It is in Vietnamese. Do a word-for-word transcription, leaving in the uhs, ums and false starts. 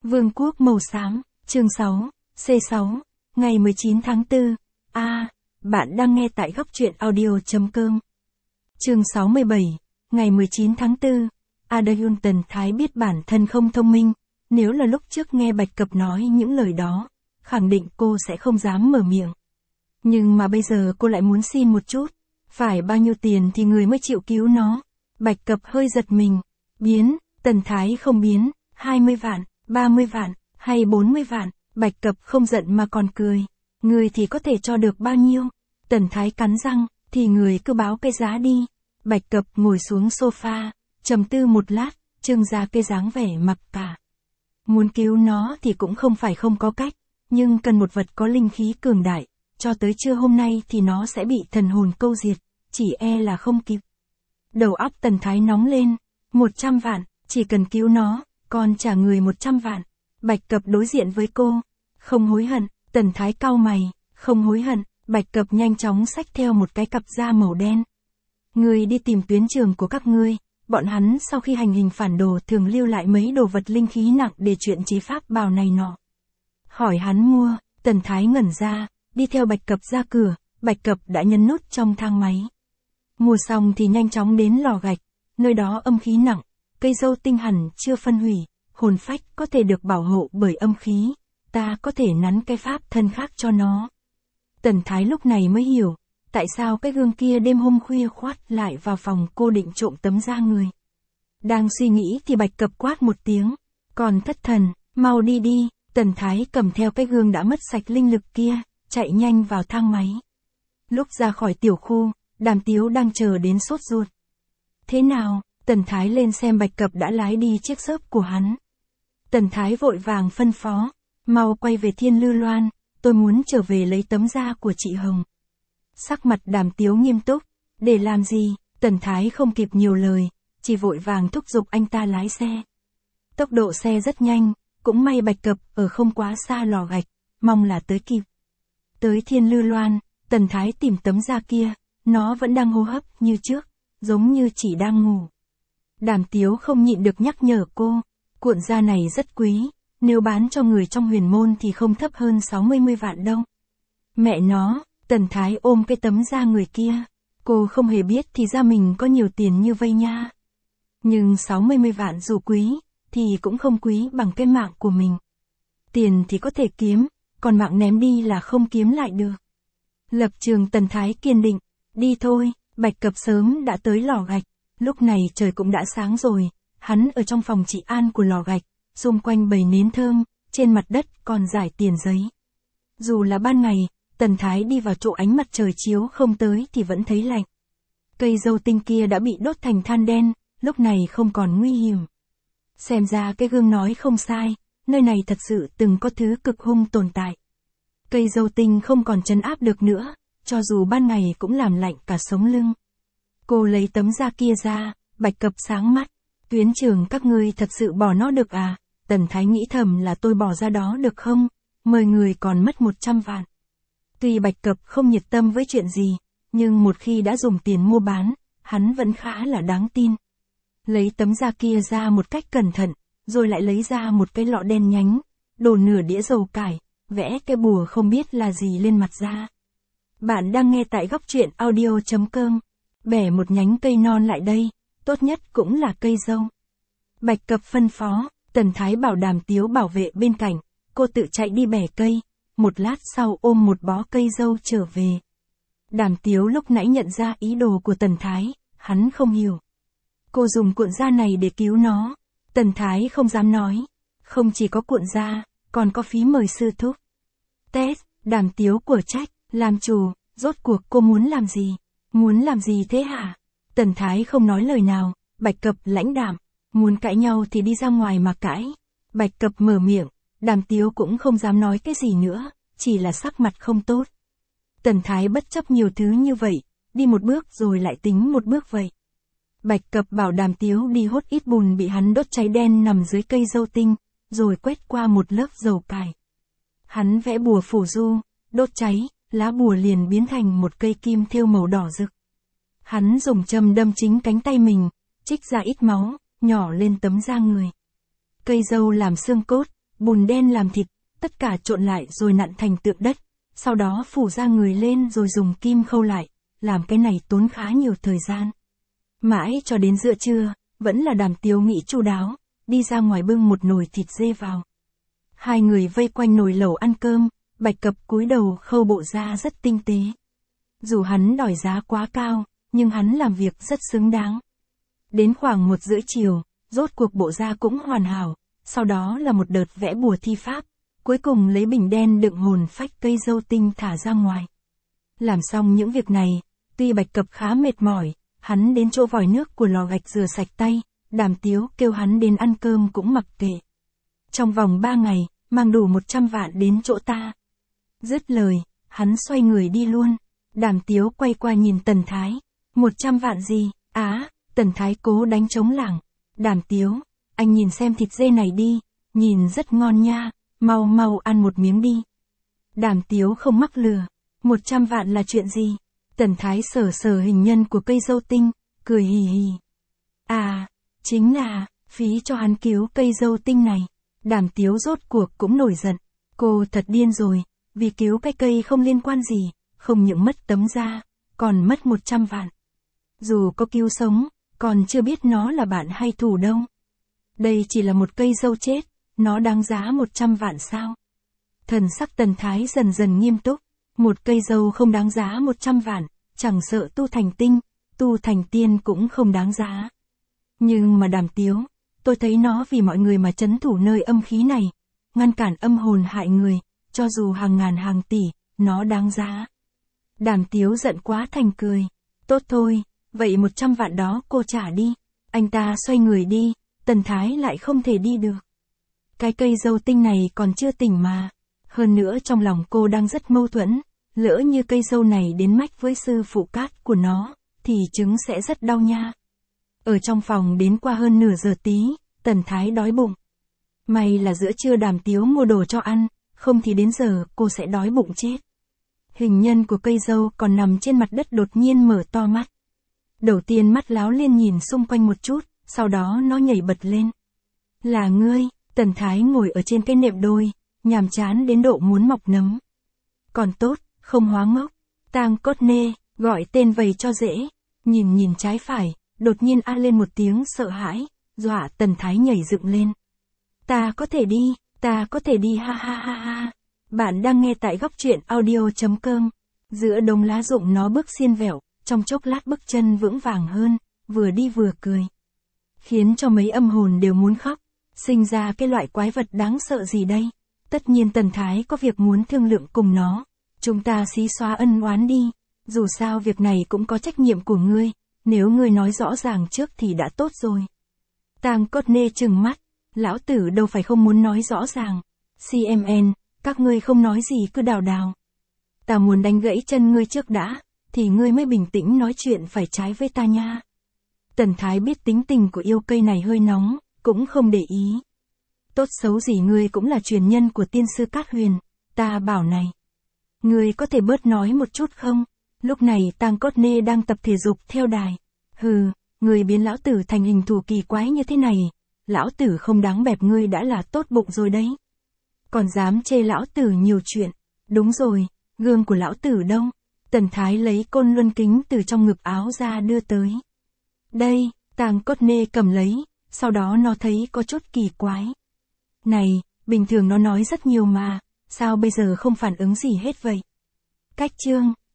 Vương quốc màu xám, chương sáu, C sáu, ngày mười chín tháng tư. A, à, bạn đang nghe tại góc truyện audio.com. Chương sáu mươi bảy, ngày mười chín tháng tư. Adayun Tần Thái biết bản thân không thông minh, nếu là lúc trước nghe Bạch Cập nói những lời đó, khẳng định cô sẽ không dám mở miệng. Nhưng mà bây giờ cô lại muốn xin một chút, phải bao nhiêu tiền thì người mới chịu cứu nó. Bạch Cập hơi giật mình, biến, Tần Thái không biến, hai mươi vạn, ba mươi vạn, hay bốn mươi vạn, Bạch Cập không giận mà còn cười. Người thì có thể cho được bao nhiêu? Tần Thái cắn răng, thì người cứ báo cái giá đi. Bạch Cập ngồi xuống sofa, trầm tư một lát, trưng ra cái dáng vẻ mặc cả. Muốn cứu nó thì cũng không phải không có cách, nhưng cần một vật có linh khí cường đại, cho tới trưa hôm nay thì nó sẽ bị thần hồn câu diệt, chỉ e là không kịp. Đầu óc Tần Thái nóng lên, một trăm vạn, chỉ cần cứu nó, còn trả người một trăm vạn. Bạch Cập đối diện với cô, không hối hận. Tần Thái cau mày, không hối hận. Bạch Cập nhanh chóng xách theo một cái cặp da màu đen. Người đi tìm tuyến trường của các ngươi, bọn hắn sau khi hành hình phản đồ thường lưu lại mấy đồ vật linh khí nặng để chuyện chế pháp bào này nọ. Hỏi hắn mua, Tần Thái ngẩn ra, đi theo Bạch Cập ra cửa. Bạch Cập đã nhấn nút trong thang máy. Mua xong thì nhanh chóng đến lò gạch, nơi đó âm khí nặng, cây dâu tinh hẳn chưa phân hủy, hồn phách có thể được bảo hộ bởi âm khí, ta có thể nắn cái pháp thân khác cho nó. Tần Thái lúc này mới hiểu, tại sao cái gương kia đêm hôm khuya khoát lại vào phòng cô định trộm tấm da người. Đang suy nghĩ thì Bạch Cập quát một tiếng, còn thất thần, mau đi đi. Tần Thái cầm theo cái gương đã mất sạch linh lực kia, chạy nhanh vào thang máy. Lúc ra khỏi tiểu khu, Đàm Tiếu đang chờ đến sốt ruột. Thế nào? Tần Thái lên xem Bạch Cập đã lái đi chiếc xớp của hắn. Tần Thái vội vàng phân phó, mau quay về Thiên Lư Loan, tôi muốn trở về lấy tấm da của chị Hồng. Sắc mặt Đàm Tiếu nghiêm túc, để làm gì? Tần Thái không kịp nhiều lời, chỉ vội vàng thúc giục anh ta lái xe. Tốc độ xe rất nhanh, cũng may Bạch Cập ở không quá xa lò gạch, mong là tới kịp. Tới Thiên Lư Loan, Tần Thái tìm tấm da kia, nó vẫn đang hô hấp như trước, giống như chỉ đang ngủ. Đàm Tiếu không nhịn được nhắc nhở cô, cuộn da này rất quý, nếu bán cho người trong huyền môn thì không thấp hơn sáu mươi vạn đâu. Mẹ nó, Tần Thái ôm cái tấm da người kia, cô không hề biết thì ra mình có nhiều tiền như vây nha. Nhưng sáu mươi vạn dù quý, thì cũng không quý bằng cái mạng của mình. Tiền thì có thể kiếm, còn mạng ném đi là không kiếm lại được. Lập trường Tần Thái kiên định, đi thôi. Bạch Cập sớm đã tới lò gạch, lúc này trời cũng đã sáng rồi, hắn ở trong phòng trị an của lò gạch, xung quanh bầy nến thơm, trên mặt đất còn rải tiền giấy. Dù là ban ngày, Tần Thái đi vào chỗ ánh mặt trời chiếu không tới thì vẫn thấy lạnh. Cây dâu tinh kia đã bị đốt thành than đen, lúc này không còn nguy hiểm. Xem ra cái gương nói không sai, nơi này thật sự từng có thứ cực hung tồn tại. Cây dâu tinh không còn trấn áp được nữa, cho dù ban ngày cũng làm lạnh cả sống lưng. Cô lấy tấm da kia ra, Bạch Cập sáng mắt. Tuyến trường các ngươi thật sự bỏ nó được à? Tần Thái nghĩ thầm là tôi bỏ ra đó được không? Mời người còn mất một trăm vạn. Tuy Bạch Cập không nhiệt tâm với chuyện gì, nhưng một khi đã dùng tiền mua bán, hắn vẫn khá là đáng tin. Lấy tấm da kia ra một cách cẩn thận, rồi lại lấy ra một cái lọ đen nhánh, đổ nửa đĩa dầu cải, vẽ cái bùa không biết là gì lên mặt da. Bạn đang nghe tại góc truyện audio.com. Bẻ một nhánh cây non lại đây, tốt nhất cũng là cây dâu. Bạch Cập phân phó, Tần Thái bảo Đàm Tiếu bảo vệ bên cạnh, cô tự chạy đi bẻ cây, một lát sau ôm một bó cây dâu trở về. Đàm Tiếu lúc nãy nhận ra ý đồ của Tần Thái, hắn không hiểu. Cô dùng cuộn da này để cứu nó. Tần Thái không dám nói, không chỉ có cuộn da, còn có phí mời sư thúc. Tết, Đàm Tiếu của trách, làm chủ, rốt cuộc cô muốn làm gì? Muốn làm gì thế hả? Tần Thái không nói lời nào, Bạch Cập lãnh đạm, muốn cãi nhau thì đi ra ngoài mà cãi. Bạch Cập mở miệng, Đàm Tiếu cũng không dám nói cái gì nữa, chỉ là sắc mặt không tốt. Tần Thái bất chấp nhiều thứ như vậy, đi một bước rồi lại tính một bước vậy. Bạch Cập bảo Đàm Tiếu đi hốt ít bùn bị hắn đốt cháy đen nằm dưới cây dâu tinh, rồi quét qua một lớp dầu cải. Hắn vẽ bùa phủ du, đốt cháy, lá bùa liền biến thành một cây kim thêu màu đỏ rực. Hắn dùng châm đâm chính cánh tay mình, trích ra ít máu, nhỏ lên tấm da người. Cây dâu làm xương cốt, bùn đen làm thịt, tất cả trộn lại rồi nặn thành tượng đất, sau đó phủ ra người lên rồi dùng kim khâu lại, làm cái này tốn khá nhiều thời gian. Mãi cho đến giữa trưa, vẫn là Đàm Tiếu nghĩ chu đáo, đi ra ngoài bưng một nồi thịt dê vào. Hai người vây quanh nồi lẩu ăn cơm, Bạch Cập cúi đầu khâu bộ da rất tinh tế. Dù hắn đòi giá quá cao, nhưng hắn làm việc rất xứng đáng. Đến khoảng một rưỡi chiều, rốt cuộc bộ da cũng hoàn hảo, sau đó là một đợt vẽ bùa thi pháp, cuối cùng lấy bình đen đựng hồn phách cây dâu tinh thả ra ngoài. Làm xong những việc này, tuy Bạch Cập khá mệt mỏi, hắn đến chỗ vòi nước của lò gạch rửa sạch tay, Đàm Tiếu kêu hắn đến ăn cơm cũng mặc kệ. Trong vòng ba ngày, mang đủ một trăm vạn đến chỗ ta. Dứt lời, hắn xoay người đi luôn. Đàm Tiếu quay qua nhìn Tần Thái. Một trăm vạn gì? Á, Tần Thái cố đánh trống lảng. Đàm Tiếu, anh nhìn xem thịt dê này đi, nhìn rất ngon nha, mau mau ăn một miếng đi. Đàm Tiếu không mắc lừa. Một trăm vạn là chuyện gì? Tần Thái sờ sờ hình nhân của cây dâu tinh, cười hì hì. À, chính là, phí cho hắn cứu cây dâu tinh này. Đàm Tiếu rốt cuộc cũng nổi giận. Cô thật điên rồi, vì cứu cái cây không liên quan gì, không những mất tấm da, còn mất một trăm vạn. Dù có cứu sống, còn chưa biết nó là bạn hay thù đâu. Đây chỉ là một cây dâu chết, nó đáng giá một trăm vạn sao? Thần sắc Tần Thái dần dần nghiêm túc. Một cây dâu không đáng giá một trăm vạn, chẳng sợ tu thành tinh, tu thành tiên cũng không đáng giá. Nhưng mà Đàm Tiếu, tôi thấy nó vì mọi người mà trấn thủ nơi âm khí này, ngăn cản âm hồn hại người, cho dù hàng ngàn hàng tỷ, nó đáng giá. Đàm Tiếu giận quá thành cười. Tốt thôi, vậy một trăm vạn đó cô trả đi. Anh ta xoay người đi, Tần Thái lại không thể đi được. Cái cây dâu tinh này còn chưa tỉnh mà. Hơn nữa trong lòng cô đang rất mâu thuẫn. Lỡ như cây dâu này đến mách với sư phụ cát của nó, thì trứng sẽ rất đau nha. Ở trong phòng đến qua hơn nửa giờ tí, Tần Thái đói bụng. May là giữa trưa Đàm Tiếu mua đồ cho ăn, không thì đến giờ cô sẽ đói bụng chết. Hình nhân của cây dâu còn nằm trên mặt đất đột nhiên mở to mắt. Đầu tiên mắt láo liên nhìn xung quanh một chút, sau đó nó nhảy bật lên. Là ngươi? Tần Thái ngồi ở trên cái nệm đôi, nhàm chán đến độ muốn mọc nấm. Còn tốt, không hóa ngốc. Tang Cốt Nê, gọi tên vầy cho dễ. Nhìn nhìn trái phải, đột nhiên a lên một tiếng sợ hãi, dọa Tần Thái nhảy dựng lên. Ta có thể đi, ta có thể đi ha ha ha ha. Bạn đang nghe tại góc truyện audio.com. Giữa đống lá rụng nó bước xiên vẹo, trong chốc lát bước chân vững vàng hơn, vừa đi vừa cười. Khiến cho mấy âm hồn đều muốn khóc. Sinh ra cái loại quái vật đáng sợ gì đây? Tất nhiên Tần Thái có việc muốn thương lượng cùng nó. Chúng ta xí xóa ân oán đi. Dù sao việc này cũng có trách nhiệm của ngươi. Nếu ngươi nói rõ ràng trước thì đã tốt rồi. Tang Cốt Nê trừng mắt. Lão tử đâu phải không muốn nói rõ ràng. xê em en, các ngươi không nói gì cứ đào đào. Ta muốn đánh gãy chân ngươi trước đã, thì ngươi mới bình tĩnh nói chuyện phải trái với ta nha. Tần Thái biết tính tình của yêu cây này hơi nóng, cũng không để ý. Tốt xấu gì ngươi cũng là truyền nhân của tiên sư Cát Huyền, ta bảo này. Ngươi có thể bớt nói một chút không? Lúc này Tang Cốt Nê đang tập thể dục theo đài. Hừ, ngươi biến lão tử thành hình thù kỳ quái như thế này. Lão tử không đáng bẹp ngươi đã là tốt bụng rồi đấy. Còn dám chê lão tử nhiều chuyện. Đúng rồi, gương của lão tử đâu? Tần Thái lấy côn luân kính từ trong ngực áo ra đưa tới. Đây, Tang Cốt Nê cầm lấy, sau đó nó thấy có chút kỳ quái. Này, bình thường nó nói rất nhiều mà, sao bây giờ không phản ứng gì hết vậy? Cách chương